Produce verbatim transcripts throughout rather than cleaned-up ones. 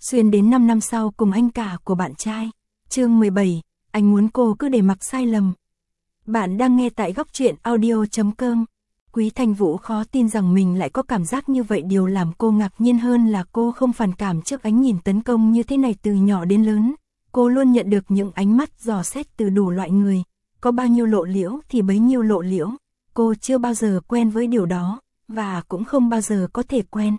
xuyên đến năm năm sau cùng anh cả của bạn trai. Chương mười bảy, anh muốn cô cứ để mặc sai lầm. Bạn đang nghe tại góc truyện audio chấm com. Quý Thanh Vũ khó tin rằng mình lại có cảm giác như vậy, điều làm cô ngạc nhiên hơn là cô không phản cảm trước ánh nhìn tấn công như thế này từ nhỏ đến lớn. Cô luôn nhận được những ánh mắt dò xét từ đủ loại người, có bao nhiêu lộ liễu thì bấy nhiêu lộ liễu. Cô chưa bao giờ quen với điều đó, và cũng không bao giờ có thể quen.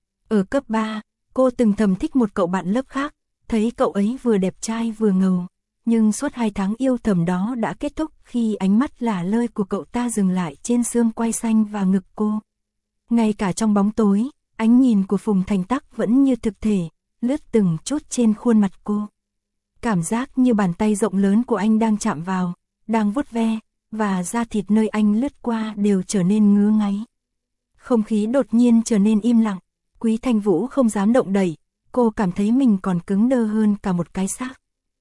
Ở cấp ba, cô từng thầm thích một cậu bạn lớp khác, thấy cậu ấy vừa đẹp trai vừa ngầu. Nhưng suốt hai tháng yêu thầm đó đã kết thúc khi ánh mắt lả lơi của cậu ta dừng lại trên xương quai xanh và ngực cô. Ngay cả trong bóng tối, ánh nhìn của Phùng Thành Tắc vẫn như thực thể, lướt từng chút trên khuôn mặt cô. Cảm giác như bàn tay rộng lớn của anh đang chạm vào, đang vuốt ve, và da thịt nơi anh lướt qua đều trở nên ngứa ngáy. Không khí đột nhiên trở nên im lặng, Quý Thanh Vũ không dám động đậy, cô cảm thấy mình còn cứng đơ hơn cả một cái xác.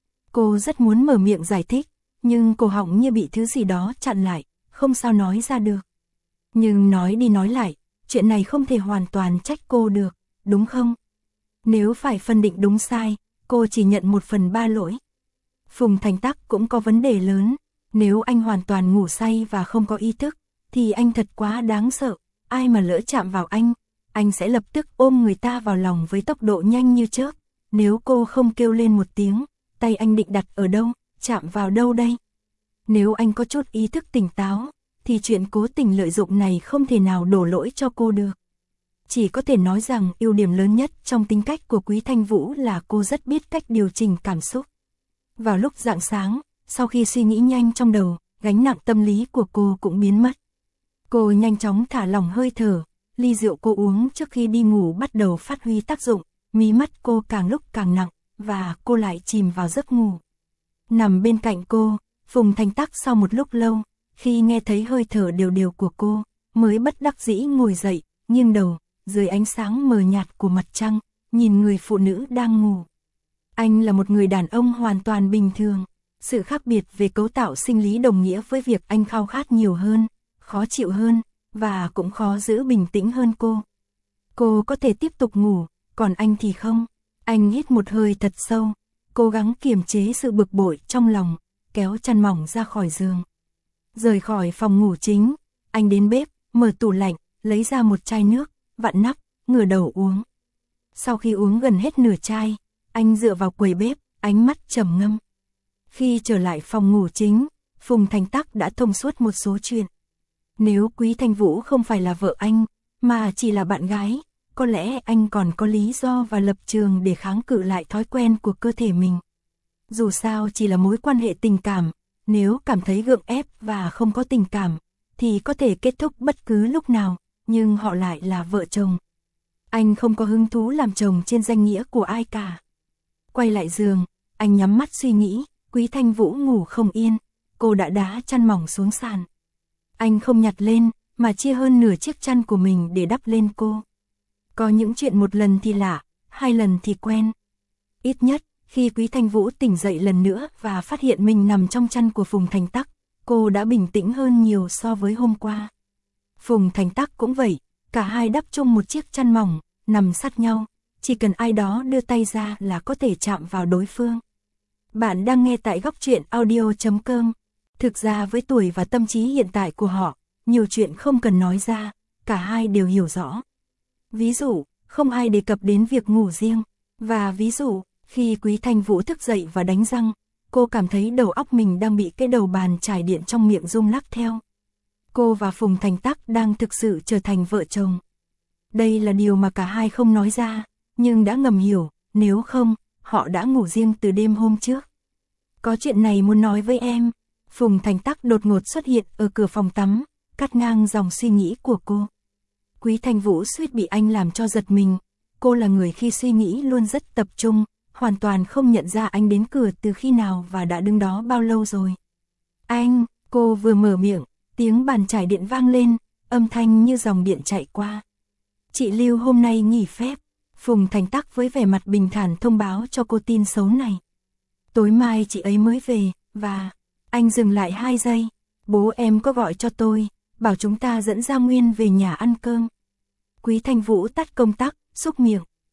Cô rất muốn mở miệng giải thích, nhưng cổ họng như bị thứ gì đó chặn lại, không sao nói ra được. Nhưng nói đi nói lại, chuyện này không thể hoàn toàn trách cô được, đúng không? Nếu phải phân định đúng sai, cô chỉ nhận một phần ba lỗi. Phùng Thành Tắc cũng có vấn đề lớn, nếu anh hoàn toàn ngủ say và không có ý thức, thì anh thật quá đáng sợ, ai mà lỡ chạm vào anh, anh sẽ lập tức ôm người ta vào lòng với tốc độ nhanh như chớp. Nếu cô không kêu lên một tiếng, tay anh định đặt ở đâu, chạm vào đâu đây? Nếu anh có chút ý thức tỉnh táo, thì chuyện cố tình lợi dụng này không thể nào đổ lỗi cho cô được. Chỉ có thể nói rằng ưu điểm lớn nhất trong tính cách của Quý Thanh Vũ là cô rất biết cách điều chỉnh cảm xúc. Vào lúc rạng sáng, sau khi suy nghĩ nhanh trong đầu, gánh nặng tâm lý của cô cũng biến mất. Cô nhanh chóng thả lỏng hơi thở, ly rượu cô uống trước khi đi ngủ bắt đầu phát huy tác dụng, mí mắt cô càng lúc càng nặng, và cô lại chìm vào giấc ngủ. Nằm bên cạnh cô, Phùng Thành Tắc sau một lúc lâu, khi nghe thấy hơi thở đều đều của cô, mới bất đắc dĩ ngồi dậy, nghiêng đầu, dưới ánh sáng mờ nhạt của mặt trăng, nhìn người phụ nữ đang ngủ. Anh là một người đàn ông hoàn toàn bình thường, sự khác biệt về cấu tạo sinh lý đồng nghĩa với việc anh khao khát nhiều hơn, khó chịu hơn, và cũng khó giữ bình tĩnh hơn cô. Cô có thể tiếp tục ngủ, còn anh thì không. Anh hít một hơi thật sâu, cố gắng kiềm chế sự bực bội trong lòng, kéo chăn mỏng ra khỏi giường. Rời khỏi phòng ngủ chính, anh đến bếp, mở tủ lạnh, lấy ra một chai nước, vặn nắp, ngửa đầu uống. Sau khi uống gần hết nửa chai, anh dựa vào quầy bếp, ánh mắt trầm ngâm. Khi trở lại phòng ngủ chính, Phùng Thành Tắc đã thông suốt một số chuyện. Nếu Quý Thanh Vũ không phải là vợ anh, mà chỉ là bạn gái, có lẽ anh còn có lý do và lập trường để kháng cự lại thói quen của cơ thể mình. Dù sao chỉ là mối quan hệ tình cảm, nếu cảm thấy gượng ép và không có tình cảm, thì có thể kết thúc bất cứ lúc nào, nhưng họ lại là vợ chồng. Anh không có hứng thú làm chồng trên danh nghĩa của ai cả. Quay lại giường, anh nhắm mắt suy nghĩ, Quý Thanh Vũ ngủ không yên, cô đã đá chăn mỏng xuống sàn. Anh không nhặt lên, mà chia hơn nửa chiếc chăn của mình để đắp lên cô. Có những chuyện một lần thì lạ, hai lần thì quen. Ít nhất, khi Quý Thanh Vũ tỉnh dậy lần nữa và phát hiện mình nằm trong chăn của Phùng Thành Tắc, cô đã bình tĩnh hơn nhiều so với hôm qua. Phùng Thành Tắc cũng vậy, cả hai đắp chung một chiếc chăn mỏng, nằm sát nhau, chỉ cần ai đó đưa tay ra là có thể chạm vào đối phương. Bạn đang nghe tại góc truyện audio chấm com. Thực ra với tuổi và tâm trí hiện tại của họ, nhiều chuyện không cần nói ra, cả hai đều hiểu rõ. Ví dụ, không ai đề cập đến việc ngủ riêng. Và ví dụ, khi Quý Thanh Vũ thức dậy và đánh răng, cô cảm thấy đầu óc mình đang bị cái đầu bàn chải điện trong miệng rung lắc theo. Cô và Phùng Thành Tắc đang thực sự trở thành vợ chồng. Đây là điều mà cả hai không nói ra, nhưng đã ngầm hiểu, nếu không, họ đã ngủ riêng từ đêm hôm trước. Có chuyện này muốn nói với em. Phùng Thành Tắc đột ngột xuất hiện ở cửa phòng tắm, cắt ngang dòng suy nghĩ của cô. Quý Thanh Vũ suýt bị anh làm cho giật mình. Cô là người khi suy nghĩ luôn rất tập trung, hoàn toàn không nhận ra anh đến cửa từ khi nào và đã đứng đó bao lâu rồi. Anh, cô vừa mở miệng, tiếng bàn chải điện vang lên, âm thanh như dòng điện chạy qua. Chị Lưu hôm nay nghỉ phép. Phùng Thành Tắc với vẻ mặt bình thản thông báo cho cô tin xấu này. Tối mai chị ấy mới về, và... Anh dừng lại hai giây. Bố em có gọi cho tôi, bảo chúng ta dẫn Gia Nguyên về nhà ăn cơm. Quý Thanh Vũ tắt công tắc, xúc miệng.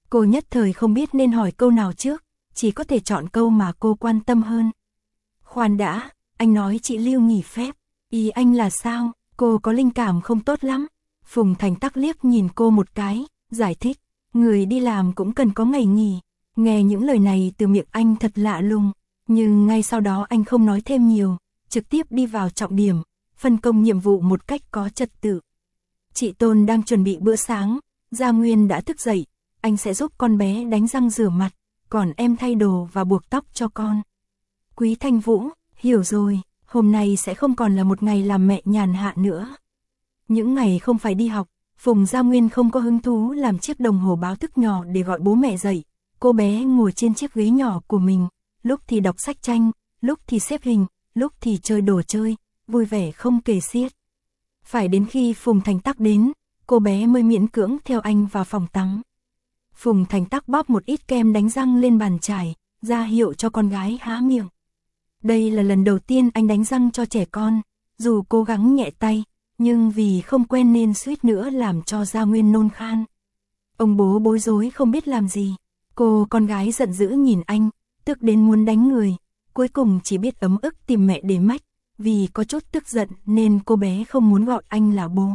Cô nhất thời không biết nên hỏi câu nào trước, chỉ có thể chọn câu mà cô quan tâm hơn. Khoan đã, anh nói chị Lưu nghỉ phép, ý anh là sao? Cô có linh cảm không tốt lắm. Phùng Thành Tắc liếc nhìn cô một cái, giải thích, người đi làm cũng cần có ngày nghỉ. Nghe những lời này từ miệng anh thật lạ lùng, nhưng ngay sau đó anh không nói thêm nhiều, trực tiếp đi vào trọng điểm, phân công nhiệm vụ một cách có trật tự. Chị Tôn đang chuẩn bị bữa sáng, Gia Nguyên đã thức dậy, anh sẽ giúp con bé đánh răng rửa mặt, còn em thay đồ và buộc tóc cho con. Quý Thanh Vũ, hiểu rồi, hôm nay sẽ không còn là một ngày làm mẹ nhàn hạ nữa. Những ngày không phải đi học, Phùng Gia Nguyên không có hứng thú làm chiếc đồng hồ báo thức nhỏ để gọi bố mẹ dậy. Cô bé ngồi trên chiếc ghế nhỏ của mình, lúc thì đọc sách tranh, lúc thì xếp hình, lúc thì chơi đồ chơi, vui vẻ không kể xiết. Phải đến khi Phùng Thành Tắc đến, cô bé mới miễn cưỡng theo anh vào phòng tắm. Phùng Thành Tắc bóp một ít kem đánh răng lên bàn chải, ra hiệu cho con gái há miệng. Đây là lần đầu tiên anh đánh răng cho trẻ con, dù cố gắng nhẹ tay, nhưng vì không quen nên suýt nữa làm cho Gia Nguyên nôn khan. Ông bố bối rối không biết làm gì. Cô con gái giận dữ nhìn anh, tức đến muốn đánh người, cuối cùng chỉ biết ấm ức tìm mẹ để mách, vì có chút tức giận nên cô bé không muốn gọi anh là bố.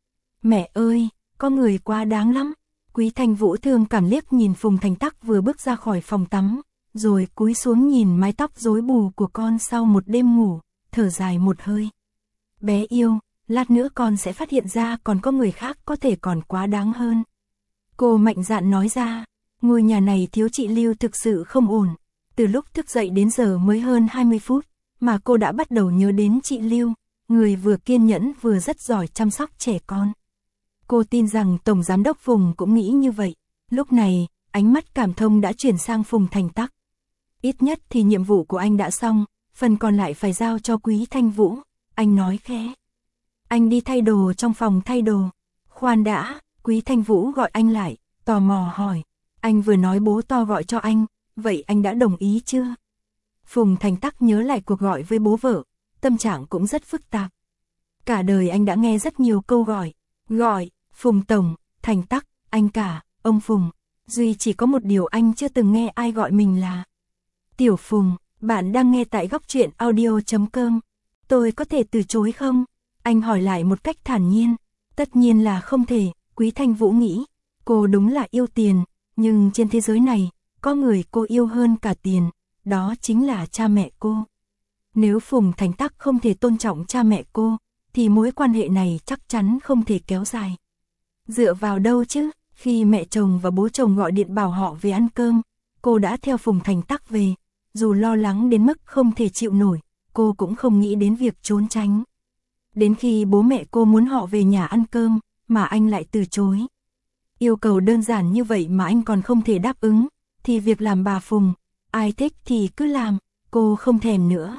Mẹ ơi, có người quá đáng lắm. Quý Thanh Vũ thương cảm liếc nhìn Phùng Thành Tắc vừa bước ra khỏi phòng tắm, rồi cúi xuống nhìn mái tóc rối bù của con sau một đêm ngủ, thở dài một hơi. Bé yêu, lát nữa con sẽ phát hiện ra còn có người khác có thể còn quá đáng hơn. Cô mạnh dạn nói ra. Ngôi nhà này thiếu chị Lưu thực sự không ổn. Từ lúc thức dậy đến giờ mới hơn hai mươi phút, mà cô đã bắt đầu nhớ đến chị Lưu, người vừa kiên nhẫn vừa rất giỏi chăm sóc trẻ con. Cô tin rằng Tổng Giám đốc Phùng cũng nghĩ như vậy. Lúc này, ánh mắt cảm thông đã chuyển sang Phùng Thành Tắc. Ít nhất thì nhiệm vụ của anh đã xong, phần còn lại phải giao cho Quý Thanh Vũ, anh nói khẽ. Anh đi thay đồ trong phòng thay đồ. Khoan đã, Quý Thanh Vũ gọi anh lại, tò mò hỏi. Anh vừa nói bố to gọi cho anh, vậy anh đã đồng ý chưa? Phùng Thành Tắc nhớ lại cuộc gọi với bố vợ, tâm trạng cũng rất phức tạp. Cả đời anh đã nghe rất nhiều câu gọi, gọi, Phùng Tổng, Thành Tắc, anh cả, ông Phùng. Duy chỉ có một điều anh chưa từng nghe ai gọi mình là Tiểu Phùng. Bạn đang nghe tại góc truyện audio chấm com. Tôi có thể từ chối không? Anh hỏi lại một cách thản nhiên. Tất nhiên là không thể, Quý Thanh Vũ nghĩ. Cô đúng là yêu tiền. Nhưng trên thế giới này, có người cô yêu hơn cả tiền, đó chính là cha mẹ cô. Nếu Phùng Thành Tắc không thể tôn trọng cha mẹ cô, thì mối quan hệ này chắc chắn không thể kéo dài. Dựa vào đâu chứ, khi mẹ chồng và bố chồng gọi điện bảo họ về ăn cơm, cô đã theo Phùng Thành Tắc về. Dù lo lắng đến mức không thể chịu nổi, cô cũng không nghĩ đến việc trốn tránh. Đến khi bố mẹ cô muốn họ về nhà ăn cơm, mà anh lại từ chối. Yêu cầu đơn giản như vậy mà anh còn không thể đáp ứng, thì việc làm bà Phùng, ai thích thì cứ làm, cô không thèm nữa.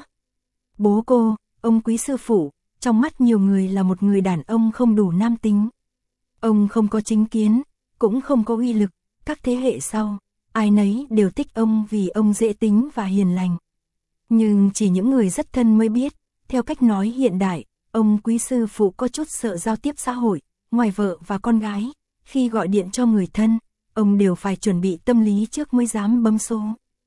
Bố cô, ông Quý sư phụ, trong mắt nhiều người là một người đàn ông không đủ nam tính. Ông không có chính kiến, cũng không có uy lực, các thế hệ sau, ai nấy đều thích ông vì ông dễ tính và hiền lành. Nhưng chỉ những người rất thân mới biết, theo cách nói hiện đại, ông Quý sư phụ có chút sợ giao tiếp xã hội, ngoài vợ và con gái. Khi gọi điện cho người thân, ông đều phải chuẩn bị tâm lý trước mới dám bấm số.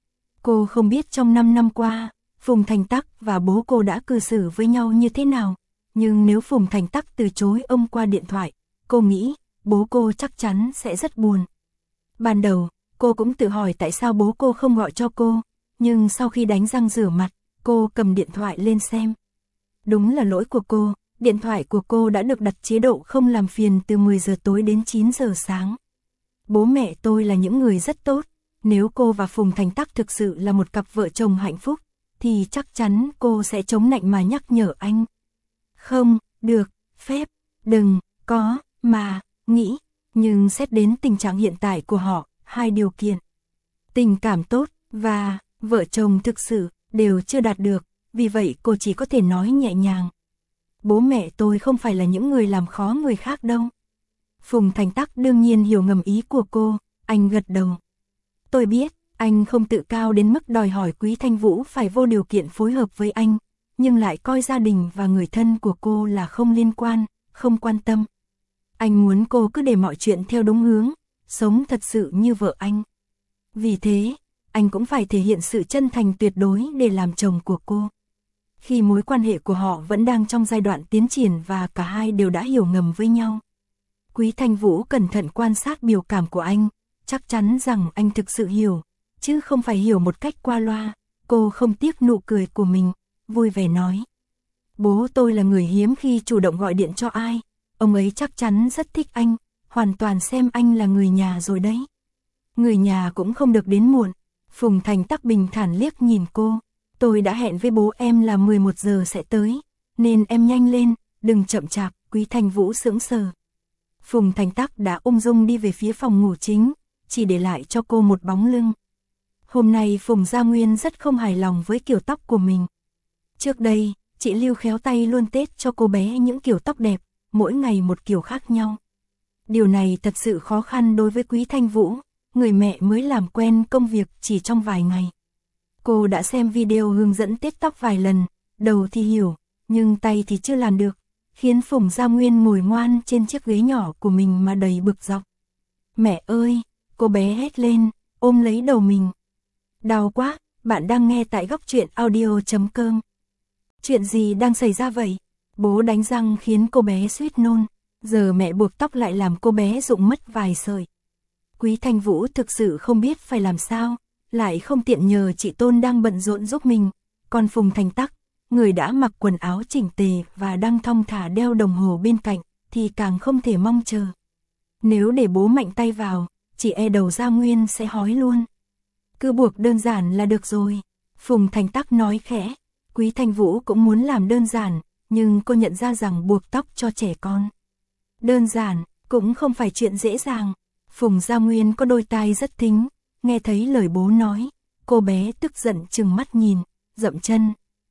Cô không biết trong năm năm qua, Phùng Thành Tắc và bố cô đã cư xử với nhau như thế nào, nhưng nếu Phùng Thành Tắc từ chối ông qua điện thoại, cô nghĩ bố cô chắc chắn sẽ rất buồn. Ban đầu, cô cũng tự hỏi tại sao bố cô không gọi cho cô, nhưng sau khi đánh răng rửa mặt, cô cầm điện thoại lên xem. Đúng là lỗi của cô. Điện thoại của cô đã được đặt chế độ không làm phiền từ mười giờ tối đến chín giờ sáng. Bố mẹ tôi là những người rất tốt, nếu cô và Phùng Thành Tắc thực sự là một cặp vợ chồng hạnh phúc, thì chắc chắn cô sẽ chống nạnh mà nhắc nhở anh. Không, được, phép, đừng, có, mà, nghĩ, nhưng xét đến tình trạng hiện tại của họ, hai điều kiện. Tình cảm tốt, và, vợ chồng thực sự, đều chưa đạt được, vì vậy cô chỉ có thể nói nhẹ nhàng. Bố mẹ tôi không phải là những người làm khó người khác đâu. Phùng Thành Tắc đương nhiên hiểu ngầm ý của cô, anh gật đầu. Tôi biết, anh không tự cao đến mức đòi hỏi Quý Thanh Vũ phải vô điều kiện phối hợp với anh, nhưng lại coi gia đình và người thân của cô là không liên quan, không quan tâm. Anh muốn cô cứ để mọi chuyện theo đúng hướng, sống thật sự như vợ anh. Vì thế, anh cũng phải thể hiện sự chân thành tuyệt đối để làm chồng của cô. Khi mối quan hệ của họ vẫn đang trong giai đoạn tiến triển và cả hai đều đã hiểu ngầm với nhau. Quý Thanh Vũ cẩn thận quan sát biểu cảm của anh, chắc chắn rằng anh thực sự hiểu, chứ không phải hiểu một cách qua loa. Cô không tiếc nụ cười của mình, vui vẻ nói. Bố tôi là người hiếm khi chủ động gọi điện cho ai, ông ấy chắc chắn rất thích anh, hoàn toàn xem anh là người nhà rồi đấy. Người nhà cũng không được đến muộn. Phùng Thành Tắc bình thản liếc nhìn cô. Tôi đã hẹn với bố em là mười một giờ sẽ tới, nên em nhanh lên, đừng chậm chạp. Quý Thanh Vũ sững sờ. Phùng Thành Tắc đã ung dung đi về phía phòng ngủ chính, chỉ để lại cho cô một bóng lưng. Hôm nay Phùng Gia Nguyên rất không hài lòng với kiểu tóc của mình. Trước đây, chị Lưu khéo tay luôn tết cho cô bé những kiểu tóc đẹp, mỗi ngày một kiểu khác nhau. Điều này thật sự khó khăn đối với Quý Thanh Vũ, người mẹ mới làm quen công việc chỉ trong vài ngày. Cô đã xem video hướng dẫn tết tóc vài lần, đầu thì hiểu, nhưng tay thì chưa làm được, khiến Phùng Gia Nguyên ngồi ngoan trên chiếc ghế nhỏ của mình mà đầy bực dọc. Mẹ ơi, cô bé hét lên, ôm lấy đầu mình. Đau quá, bạn đang nghe tại góc truyện audio chấm com. Chuyện gì đang xảy ra vậy? Bố đánh răng khiến cô bé suýt nôn, giờ mẹ buộc tóc lại làm cô bé rụng mất vài sợi. Quý Thanh Vũ thực sự không biết phải làm sao, lại không tiện nhờ chị Tôn đang bận rộn giúp mình, còn Phùng Thành Tắc, người đã mặc quần áo chỉnh tề và đang thong thả đeo đồng hồ bên cạnh, thì càng không thể mong chờ. Nếu để bố mạnh tay vào, chị e đầu Gia Nguyên sẽ hói luôn. Cứ buộc đơn giản là được rồi, Phùng Thành Tắc nói khẽ. Quý Thanh Vũ cũng muốn làm đơn giản, nhưng cô nhận ra rằng buộc tóc cho trẻ con đơn giản, cũng không phải chuyện dễ dàng. Phùng Gia Nguyên có đôi tai rất thính, nghe thấy lời bố nói, cô bé tức giận trừng mắt nhìn, dậm chân.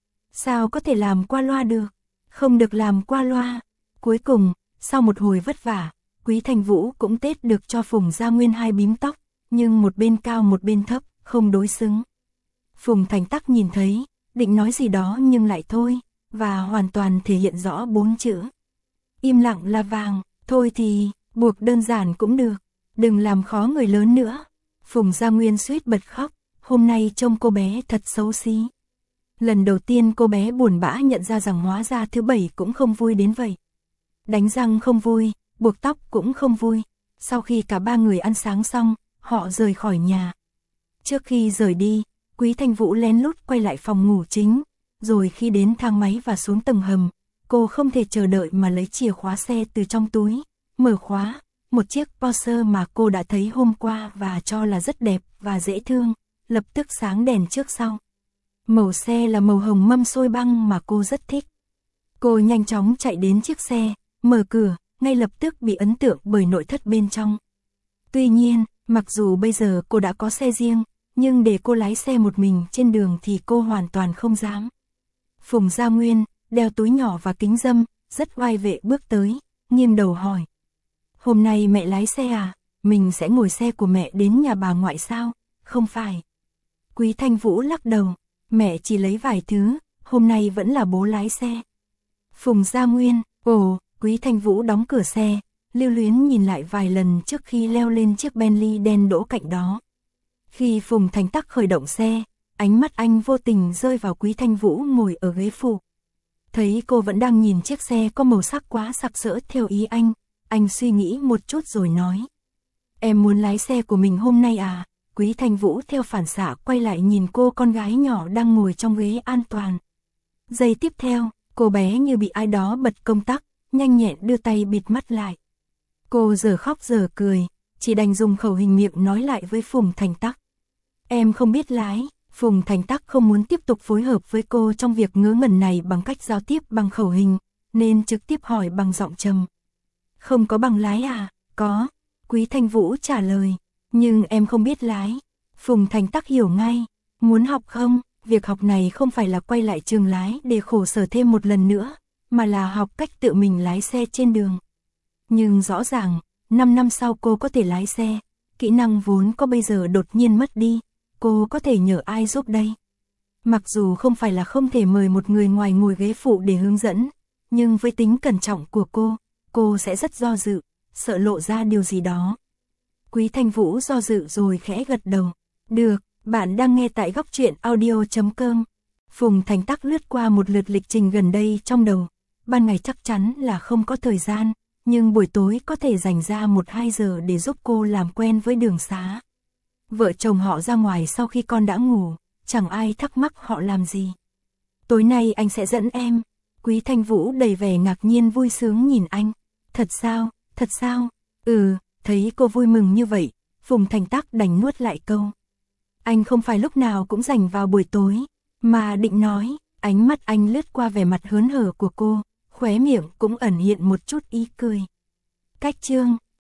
Sao có thể làm qua loa được? Không được làm qua loa. Cuối cùng, sau một hồi vất vả, Quý Thanh Vũ cũng tết được cho Phùng Gia Nguyên hai bím tóc, nhưng một bên cao một bên thấp, không đối xứng. Phùng Thành Tắc nhìn thấy, định nói gì đó nhưng lại thôi, và hoàn toàn thể hiện rõ bốn chữ. Im lặng là vàng, thôi thì, buộc đơn giản cũng được, đừng làm khó người lớn nữa. Phùng Gia Nguyên suýt bật khóc, hôm nay trông cô bé thật xấu xí. Lần đầu tiên cô bé buồn bã nhận ra rằng hóa ra thứ bảy cũng không vui đến vậy. Đánh răng không vui, buộc tóc cũng không vui. Sau khi cả ba người ăn sáng xong, họ rời khỏi nhà. Trước khi rời đi, Quý Thanh Vũ lén lút quay lại phòng ngủ chính, rồi khi đến thang máy và xuống tầng hầm, cô không thể chờ đợi mà lấy chìa khóa xe từ trong túi, mở khóa, một chiếc Porsche mà cô đã thấy hôm qua và cho là rất đẹp và dễ thương, lập tức sáng đèn trước sau. Màu xe là màu hồng mâm xôi băng mà cô rất thích. Cô nhanh chóng chạy đến chiếc xe, mở cửa, ngay lập tức bị ấn tượng bởi nội thất bên trong. Tuy nhiên, mặc dù bây giờ cô đã có xe riêng, nhưng để cô lái xe một mình trên đường thì cô hoàn toàn không dám. Phùng Gia Nguyên, đeo túi nhỏ và kính râm, rất oai vệ bước tới, nghiêng đầu hỏi. Hôm nay mẹ lái xe à? Mình sẽ ngồi xe của mẹ đến nhà bà ngoại sao? Không phải. Quý Thanh Vũ lắc đầu, mẹ chỉ lấy vài thứ, hôm nay vẫn là bố lái xe. Phùng Gia Nguyên, ồ, Quý Thanh Vũ đóng cửa xe, lưu luyến nhìn lại vài lần trước khi leo lên chiếc Bentley đen đỗ cạnh đó. Khi Phùng Thành Tắc khởi động xe, ánh mắt anh vô tình rơi vào Quý Thanh Vũ ngồi ở ghế phụ. Thấy cô vẫn đang nhìn chiếc xe có màu sắc quá sặc sỡ theo ý anh, anh suy nghĩ một chút rồi nói. Em muốn lái xe của mình hôm nay à? Quý Thanh Vũ theo phản xạ quay lại nhìn cô con gái nhỏ đang ngồi trong ghế an toàn. Giây tiếp theo, cô bé như bị ai đó bật công tắc, nhanh nhẹn đưa tay bịt mắt lại. Cô giờ khóc giờ cười, chỉ đành dùng khẩu hình miệng nói lại với Phùng Thành Tắc. Em không biết lái. Phùng Thành Tắc không muốn tiếp tục phối hợp với cô trong việc ngớ ngẩn này bằng cách giao tiếp bằng khẩu hình, nên trực tiếp hỏi bằng giọng trầm. Không có bằng lái à? Có. Quý Thanh Vũ trả lời. Nhưng em không biết lái. Phùng Thành Tắc hiểu ngay. Muốn học không? Việc học này không phải là quay lại trường lái để khổ sở thêm một lần nữa, mà là học cách tự mình lái xe trên đường. Nhưng rõ ràng, năm năm sau cô có thể lái xe, kỹ năng vốn có bây giờ đột nhiên mất đi. Cô có thể nhờ ai giúp đây? Mặc dù không phải là không thể mời một người ngoài ngồi ghế phụ để hướng dẫn, nhưng với tính cẩn trọng của cô, cô sẽ rất do dự, sợ lộ ra điều gì đó. Quý Thanh Vũ do dự rồi khẽ gật đầu. Được, bạn đang nghe tại góc truyện audio.com. Phùng Thành Tắc lướt qua một lượt lịch trình gần đây trong đầu. Ban ngày chắc chắn là không có thời gian, nhưng buổi tối có thể dành ra một hai giờ để giúp cô làm quen với Đường Xá. Vợ chồng họ ra ngoài sau khi con đã ngủ, chẳng ai thắc mắc họ làm gì. Tối nay anh sẽ dẫn em. Quý Thanh Vũ đầy vẻ ngạc nhiên vui sướng nhìn anh. Thật sao, thật sao? Ừ, thấy cô vui mừng như vậy, Phùng Thành Tắc đành nuốt lại câu. Anh không phải lúc nào cũng dành vào buổi tối, mà định nói, ánh mắt anh lướt qua vẻ mặt hớn hở của cô, khóe miệng cũng ẩn hiện một chút ý cười. Cách chương